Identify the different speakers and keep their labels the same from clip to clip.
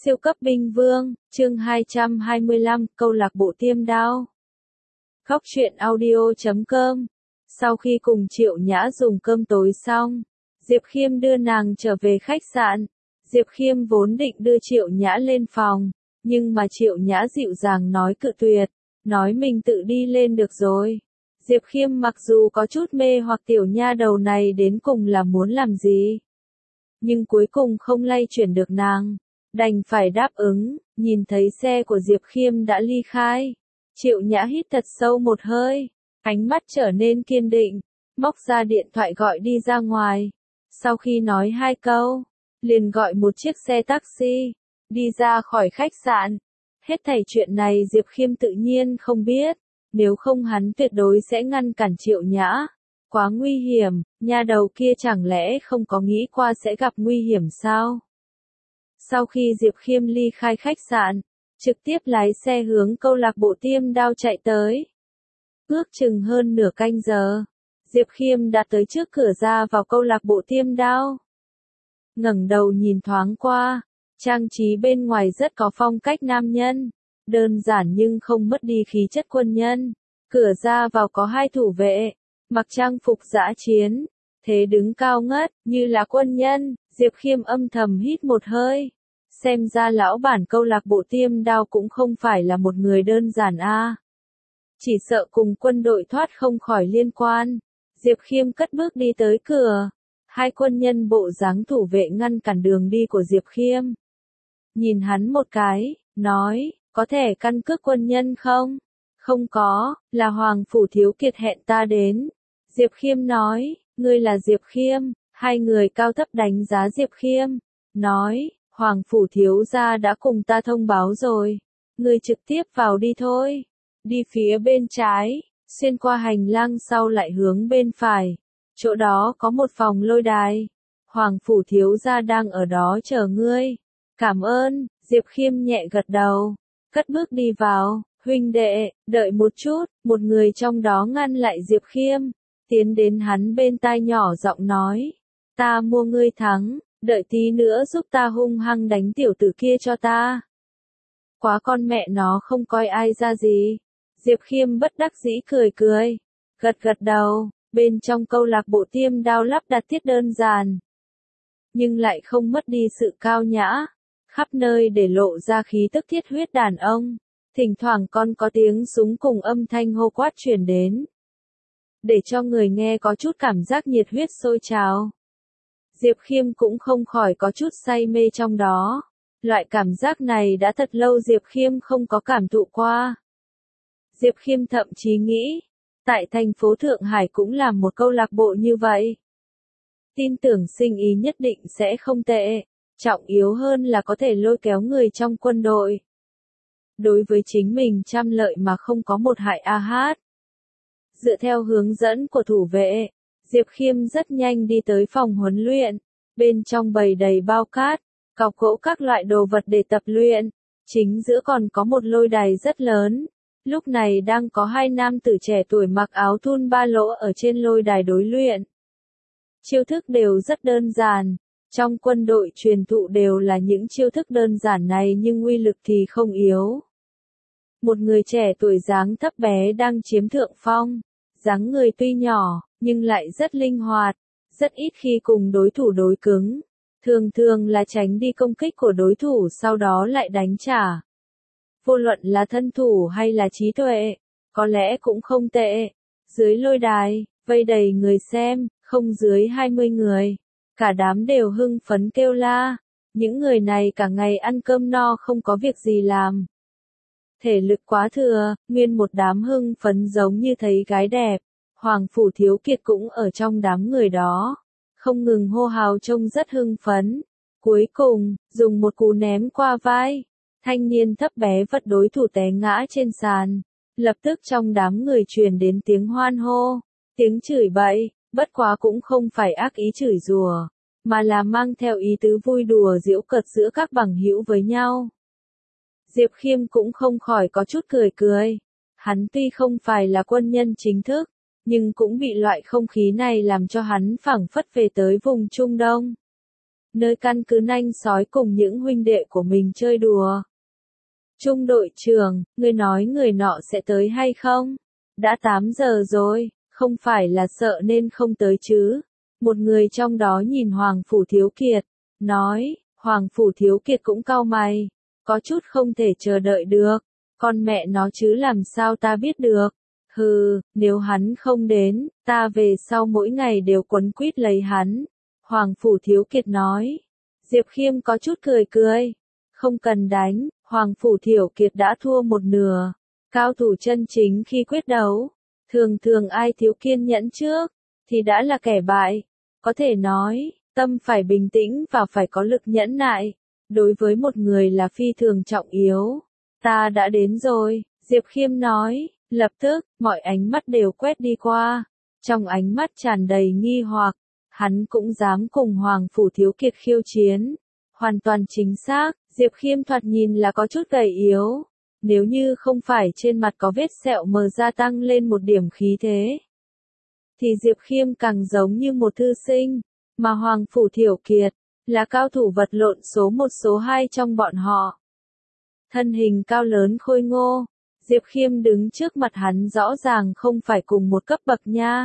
Speaker 1: Siêu cấp binh vương, chương 225, câu lạc bộ tiêm đao. Khóc chuyện audio.com. Sau khi cùng Triệu Nhã dùng cơm tối xong, Diệp Khiêm đưa nàng trở về khách sạn. Diệp Khiêm vốn định đưa Triệu Nhã lên phòng, nhưng mà Triệu Nhã dịu dàng nói cự tuyệt, nói mình tự đi lên được rồi. Diệp Khiêm mặc dù có chút mê hoặc tiểu nha đầu này đến cùng là muốn làm gì, nhưng cuối cùng không lay chuyển được nàng, đành phải đáp ứng. Nhìn thấy xe của Diệp Khiêm đã ly khai, Triệu Nhã hít thật sâu một hơi, ánh mắt trở nên kiên định, móc ra điện thoại gọi đi ra ngoài. Sau khi nói hai câu, liền gọi một chiếc xe taxi, đi ra khỏi khách sạn. Hết thảy chuyện này Diệp Khiêm tự nhiên không biết, nếu không hắn tuyệt đối sẽ ngăn cản Triệu Nhã. Quá nguy hiểm, nha đầu kia chẳng lẽ không có nghĩ qua sẽ gặp nguy hiểm sao? Sau khi Diệp Khiêm ly khai khách sạn, trực tiếp lái xe hướng câu lạc bộ tiêm đao chạy tới. Ước chừng hơn nửa canh giờ, Diệp Khiêm đã tới trước cửa ra vào câu lạc bộ tiêm đao. Ngẩng đầu nhìn thoáng qua, trang trí bên ngoài rất có phong cách nam nhân, đơn giản nhưng không mất đi khí chất quân nhân. Cửa ra vào có hai thủ vệ, mặc trang phục dã chiến, thế đứng cao ngất, như là quân nhân. Diệp Khiêm âm thầm hít một hơi, xem ra lão bản câu lạc bộ tiêm đao cũng không phải là một người đơn giản a. Chỉ sợ cùng quân đội thoát không khỏi liên quan. Diệp Khiêm cất bước đi tới cửa, hai quân nhân bộ dáng thủ vệ ngăn cản đường đi của Diệp Khiêm. Nhìn hắn một cái, nói, có thẻ căn cước quân nhân không? Không có, là Hoàng Phủ Thiếu Kiệt hẹn ta đến. Diệp Khiêm nói, ngươi là Diệp Khiêm. Hai người cao thấp đánh giá Diệp Khiêm, nói, Hoàng Phủ Thiếu gia đã cùng ta thông báo rồi, ngươi trực tiếp vào đi thôi. Đi phía bên trái, xuyên qua hành lang sau lại hướng bên phải, chỗ đó có một phòng lôi đài. Hoàng Phủ Thiếu gia đang ở đó chờ ngươi. Cảm ơn. Diệp Khiêm nhẹ gật đầu, cất bước đi vào. Huynh đệ, đợi một chút. Một người trong đó ngăn lại Diệp Khiêm, tiến đến hắn bên tai nhỏ giọng nói, ta mua ngươi thắng, đợi tí nữa giúp ta hung hăng đánh tiểu tử kia cho ta. Quá con mẹ nó không coi ai ra gì. Diệp Khiêm bất đắc dĩ cười cười, gật gật đầu. Bên trong câu lạc bộ tiêm đao lắp đặt thiết đơn giản, nhưng lại không mất đi sự cao nhã, khắp nơi để lộ ra khí tức thiết huyết đàn ông. Thỉnh thoảng còn có tiếng súng cùng âm thanh hô quát truyền đến, để cho người nghe có chút cảm giác nhiệt huyết sôi trào. Diệp Khiêm cũng không khỏi có chút say mê trong đó. Loại cảm giác này đã thật lâu Diệp Khiêm không có cảm thụ qua. Diệp Khiêm thậm chí nghĩ, tại thành phố Thượng Hải cũng làm một câu lạc bộ như vậy. Tin tưởng sinh ý nhất định sẽ không tệ, trọng yếu hơn là có thể lôi kéo người trong quân đội. Đối với chính mình trăm lợi mà không có một hại a hát. Dựa theo hướng dẫn của thủ vệ, Diệp Khiêm rất nhanh đi tới phòng huấn luyện. Bên trong bày đầy bao cát, cọc gỗ các loại đồ vật để tập luyện. Chính giữa còn có một lôi đài rất lớn. Lúc này đang có hai nam tử trẻ tuổi mặc áo thun ba lỗ ở trên lôi đài đối luyện. Chiêu thức đều rất đơn giản. Trong quân đội truyền thụ đều là những chiêu thức đơn giản này nhưng uy lực thì không yếu. Một người trẻ tuổi dáng thấp bé đang chiếm thượng phong. Dáng người tuy nhỏ, nhưng lại rất linh hoạt, rất ít khi cùng đối thủ đối cứng. Thường thường là tránh đi công kích của đối thủ sau đó lại đánh trả. Vô luận là thân thủ hay là trí tuệ, có lẽ cũng không tệ. Dưới lôi đài, vây đầy người xem, không dưới 20 người. Cả đám đều hưng phấn kêu la. Những người này cả ngày ăn cơm no không có việc gì làm. Thể lực quá thừa, nguyên một đám hưng phấn giống như thấy gái đẹp. Hoàng Phủ Thiếu Kiệt cũng ở trong đám người đó, không ngừng hô hào trông rất hưng phấn. Cuối cùng, dùng một cú ném qua vai, thanh niên thấp bé vật đối thủ té ngã trên sàn. Lập tức trong đám người truyền đến tiếng hoan hô, tiếng chửi bậy, bất quá cũng không phải ác ý chửi rủa, mà là mang theo ý tứ vui đùa giễu cợt giữa các bằng hữu với nhau. Diệp Khiêm cũng không khỏi có chút cười cười. Hắn tuy không phải là quân nhân chính thức, nhưng cũng bị loại không khí này làm cho hắn phảng phất về tới vùng Trung Đông. nơi căn cứ nanh sói cùng những huynh đệ của mình chơi đùa. Trung đội trưởng, ngươi nói người nọ sẽ tới hay không? Đã 8 giờ rồi, không phải là sợ nên không tới chứ? Một người trong đó nhìn Hoàng Phủ Thiếu Kiệt, nói, Hoàng Phủ Thiếu Kiệt cũng cau mày, có chút không thể chờ đợi được, con mẹ nó chứ làm sao ta biết được? Hừ, nếu hắn không đến, ta về sau mỗi ngày đều quấn quýt lấy hắn. Hoàng Phủ Thiếu Kiệt nói. Diệp Khiêm có chút cười cười. Không cần đánh, Hoàng Phủ Thiếu Kiệt đã thua một nửa. Cao thủ chân chính khi quyết đấu, thường thường ai thiếu kiên nhẫn trước, thì đã là kẻ bại. Có thể nói, tâm phải bình tĩnh và phải có lực nhẫn nại. Đối với một người là phi thường trọng yếu. Ta đã đến rồi, Diệp Khiêm nói. Lập tức, mọi ánh mắt đều quét đi qua. Trong ánh mắt tràn đầy nghi hoặc, hắn cũng dám cùng Hoàng Phủ Thiếu Kiệt khiêu chiến. Hoàn toàn chính xác, Diệp Khiêm thoạt nhìn là có chút gầy yếu. Nếu như không phải trên mặt có vết sẹo mờ gia tăng lên một điểm khí thế, thì Diệp Khiêm càng giống như một thư sinh. Mà Hoàng Phủ Thiếu Kiệt, là cao thủ vật lộn số 1 số 2 trong bọn họ. Thân hình cao lớn khôi ngô. Diệp Khiêm đứng trước mặt hắn rõ ràng không phải cùng một cấp bậc nha.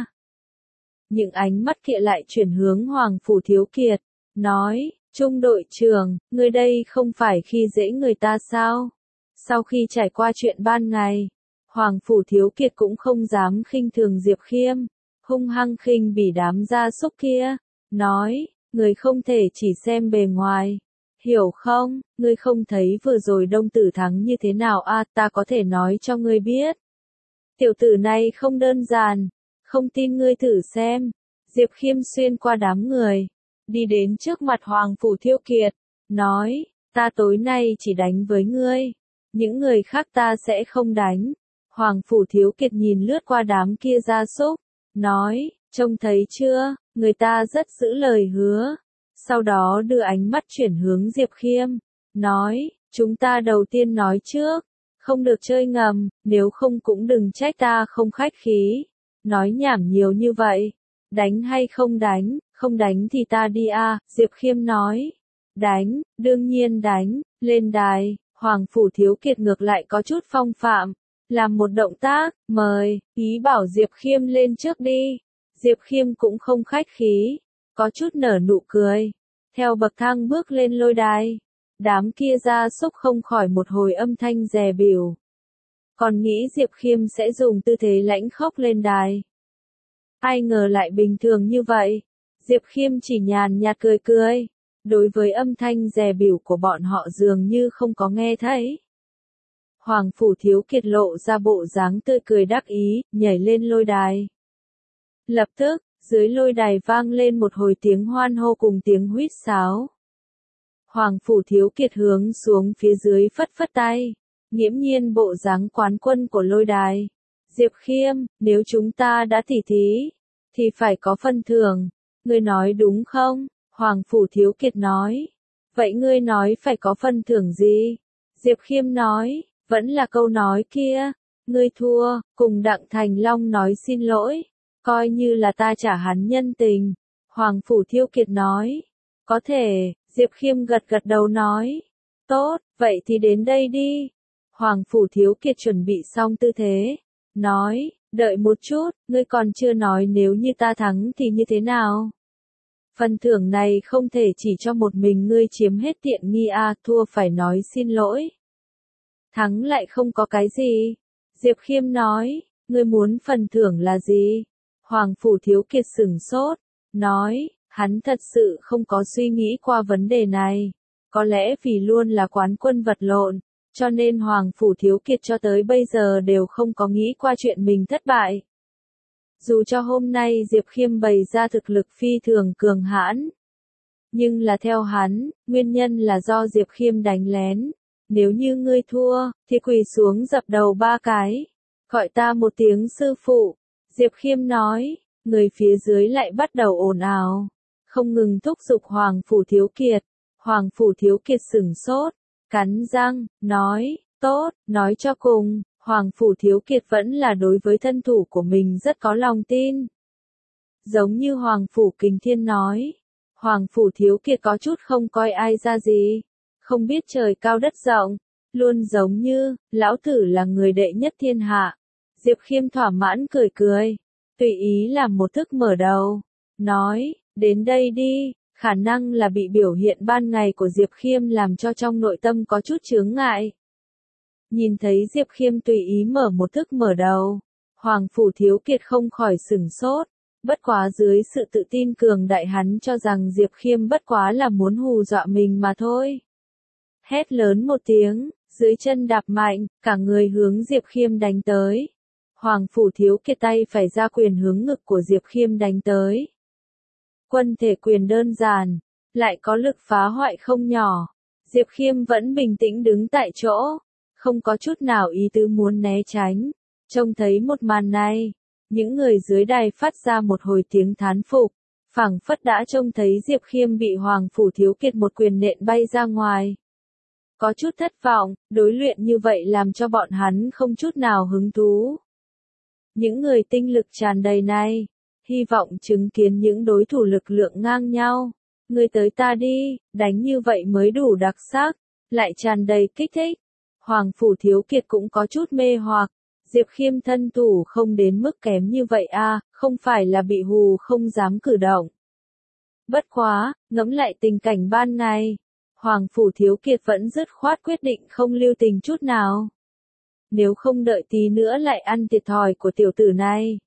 Speaker 1: Những ánh mắt kia lại chuyển hướng Hoàng Phủ Thiếu Kiệt, nói, Trung đội trưởng, người đây không phải khi dễ người ta sao? Sau khi trải qua chuyện ban ngày, Hoàng Phủ Thiếu Kiệt cũng không dám khinh thường Diệp Khiêm, hung hăng khinh bỉ đám gia súc kia, nói, người không thể chỉ xem bề ngoài. Hiểu không, ngươi không thấy vừa rồi Đông Tử thắng như thế nào à, ta có thể nói cho ngươi biết. Tiểu tử này không đơn giản, không tin ngươi thử xem. Diệp Khiêm xuyên qua đám người, đi đến trước mặt Hoàng Phủ Thiếu Kiệt, nói, ta tối nay chỉ đánh với ngươi, những người khác ta sẽ không đánh. Hoàng Phủ Thiếu Kiệt nhìn lướt qua đám kia gia súc, nói, trông thấy chưa, người ta rất giữ lời hứa. Sau đó đưa ánh mắt chuyển hướng Diệp Khiêm, nói, chúng ta đầu tiên nói trước, không được chơi ngầm, nếu không cũng đừng trách ta không khách khí. Nói nhảm nhiều như vậy, đánh hay không đánh, không đánh thì ta đi à, Diệp Khiêm nói, đánh, đương nhiên đánh, lên đài, Hoàng Phủ Thiếu Kiệt ngược lại có chút phong phạm, làm một động tác, mời, ý bảo Diệp Khiêm lên trước đi. Diệp Khiêm cũng không khách khí, có chút nở nụ cười, theo bậc thang bước lên lôi đài. Đám kia gia súc không khỏi một hồi âm thanh dè bỉu. Còn nghĩ Diệp Khiêm sẽ dùng tư thế lãnh khốc lên đài. Ai ngờ lại bình thường như vậy. Diệp Khiêm chỉ nhàn nhạt cười cười. Đối với âm thanh dè bỉu của bọn họ dường như không có nghe thấy. Hoàng Phủ Thiếu Kiệt lộ ra bộ dáng tươi cười đắc ý, nhảy lên lôi đài. Lập tức, dưới lôi đài vang lên một hồi tiếng hoan hô cùng tiếng huýt sáo. Hoàng Phủ Thiếu Kiệt hướng xuống phía dưới phất phất tay, nghiễm nhiên bộ dáng quán quân của lôi đài. Diệp Khiêm, nếu chúng ta đã tỉ thí, thì phải có phân thưởng. Ngươi nói đúng không? Hoàng Phủ Thiếu Kiệt nói. Vậy ngươi nói phải có phân thưởng gì? Diệp Khiêm nói, vẫn là câu nói kia. Ngươi thua, cùng Đặng Thành Long nói xin lỗi. Coi như là ta trả hắn nhân tình. Hoàng Phủ Thiếu Kiệt nói. Có thể, Diệp Khiêm gật gật đầu nói. Tốt, vậy thì đến đây đi. Hoàng Phủ Thiếu Kiệt chuẩn bị xong tư thế. Nói, đợi một chút, ngươi còn chưa nói nếu như ta thắng thì như thế nào? Phần thưởng này không thể chỉ cho một mình ngươi chiếm hết tiện nghi à, thua phải nói xin lỗi. Thắng lại không có cái gì. Diệp Khiêm nói, ngươi muốn phần thưởng là gì? Hoàng Phủ Thiếu Kiệt sửng sốt, nói, hắn thật sự không có suy nghĩ qua vấn đề này. Có lẽ vì luôn là quán quân vật lộn, cho nên Hoàng Phủ Thiếu Kiệt cho tới bây giờ đều không có nghĩ qua chuyện mình thất bại. Dù cho hôm nay Diệp Khiêm bày ra thực lực phi thường cường hãn, nhưng là theo hắn, nguyên nhân là do Diệp Khiêm đánh lén. Nếu như ngươi thua, thì quỳ xuống dập đầu 3 cái. Gọi ta một tiếng sư phụ. Diệp Khiêm nói, người phía dưới lại bắt đầu ồn ào, không ngừng thúc giục Hoàng Phủ Thiếu Kiệt. Hoàng Phủ Thiếu Kiệt sửng sốt, cắn răng, nói, tốt, nói cho cùng, Hoàng Phủ Thiếu Kiệt vẫn là đối với thân thủ của mình rất có lòng tin. Giống như Hoàng Phủ Kình Thiên nói, Hoàng Phủ Thiếu Kiệt có chút không coi ai ra gì, không biết trời cao đất rộng, luôn giống như, lão tử là người đệ nhất thiên hạ. Diệp Khiêm thỏa mãn cười cười, tùy ý làm một thức mở đầu, nói, đến đây đi, khả năng là bị biểu hiện ban ngày của Diệp Khiêm làm cho trong nội tâm có chút chướng ngại. Nhìn thấy Diệp Khiêm tùy ý mở một thức mở đầu, Hoàng Phủ Thiếu Kiệt không khỏi sửng sốt, bất quá dưới sự tự tin cường đại hắn cho rằng Diệp Khiêm bất quá là muốn hù dọa mình mà thôi. Hét lớn một tiếng, dưới chân đạp mạnh, cả người hướng Diệp Khiêm đánh tới. Hoàng Phủ Thiếu Kiệt tay phải ra quyền hướng ngực của Diệp Khiêm đánh tới. Quân thể quyền đơn giản, lại có lực phá hoại không nhỏ. Diệp Khiêm vẫn bình tĩnh đứng tại chỗ, không có chút nào ý tứ muốn né tránh. Trông thấy một màn này, những người dưới đài phát ra một hồi tiếng thán phục, phảng phất đã trông thấy Diệp Khiêm bị Hoàng Phủ Thiếu Kiệt một quyền nện bay ra ngoài. Có chút thất vọng, đối luyện như vậy làm cho bọn hắn không chút nào hứng thú. Những người tinh lực tràn đầy này, hy vọng chứng kiến những đối thủ lực lượng ngang nhau. Người tới ta đi, đánh như vậy mới đủ đặc sắc, lại tràn đầy kích thích. Hoàng Phủ Thiếu Kiệt cũng có chút mê hoặc, Diệp Khiêm thân thủ không đến mức kém như vậy à, không phải là bị hù không dám cử động. Bất quá, ngẫm lại tình cảnh ban ngày, Hoàng Phủ Thiếu Kiệt vẫn dứt khoát quyết định không lưu tình chút nào. Nếu không đợi tí nữa lại ăn thiệt thòi của tiểu tử này.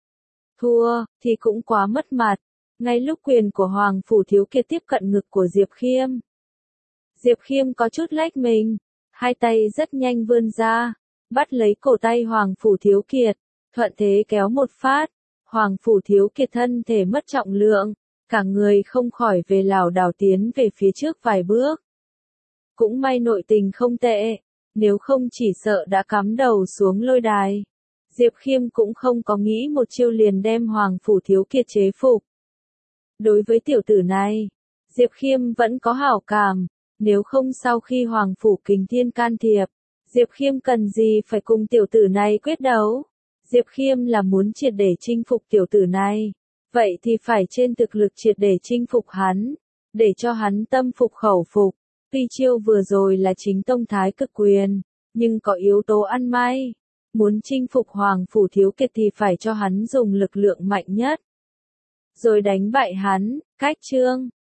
Speaker 1: Thua, thì cũng quá mất mặt. Ngay lúc quyền của Hoàng Phủ Thiếu Kiệt tiếp cận ngực của Diệp Khiêm. Diệp Khiêm có chút lách mình, hai tay rất nhanh vươn ra, bắt lấy cổ tay Hoàng Phủ Thiếu Kiệt, thuận thế kéo một phát. Hoàng Phủ Thiếu Kiệt thân thể mất trọng lượng, cả người không khỏi về lảo đảo tiến về phía trước vài bước. Cũng may nội tình không tệ, nếu không chỉ sợ đã cắm đầu xuống lôi đài. Diệp Khiêm cũng không có nghĩ một chiêu liền đem Hoàng Phủ Thiếu Kiệt chế phục. Đối với tiểu tử này, Diệp Khiêm vẫn có hảo cảm, nếu không sau khi Hoàng Phủ Kình Thiên can thiệp, Diệp Khiêm cần gì phải cùng tiểu tử này quyết đấu. Diệp Khiêm là muốn triệt để chinh phục tiểu tử này, vậy thì phải trên thực lực triệt để chinh phục hắn, để cho hắn tâm phục khẩu phục. Tuy chiêu vừa rồi là chính tông thái cực quyền, nhưng có yếu tố ăn may. Muốn chinh phục Hoàng Phủ Thiếu Kiệt thì phải cho hắn dùng lực lượng mạnh nhất, rồi đánh bại hắn. Cách chương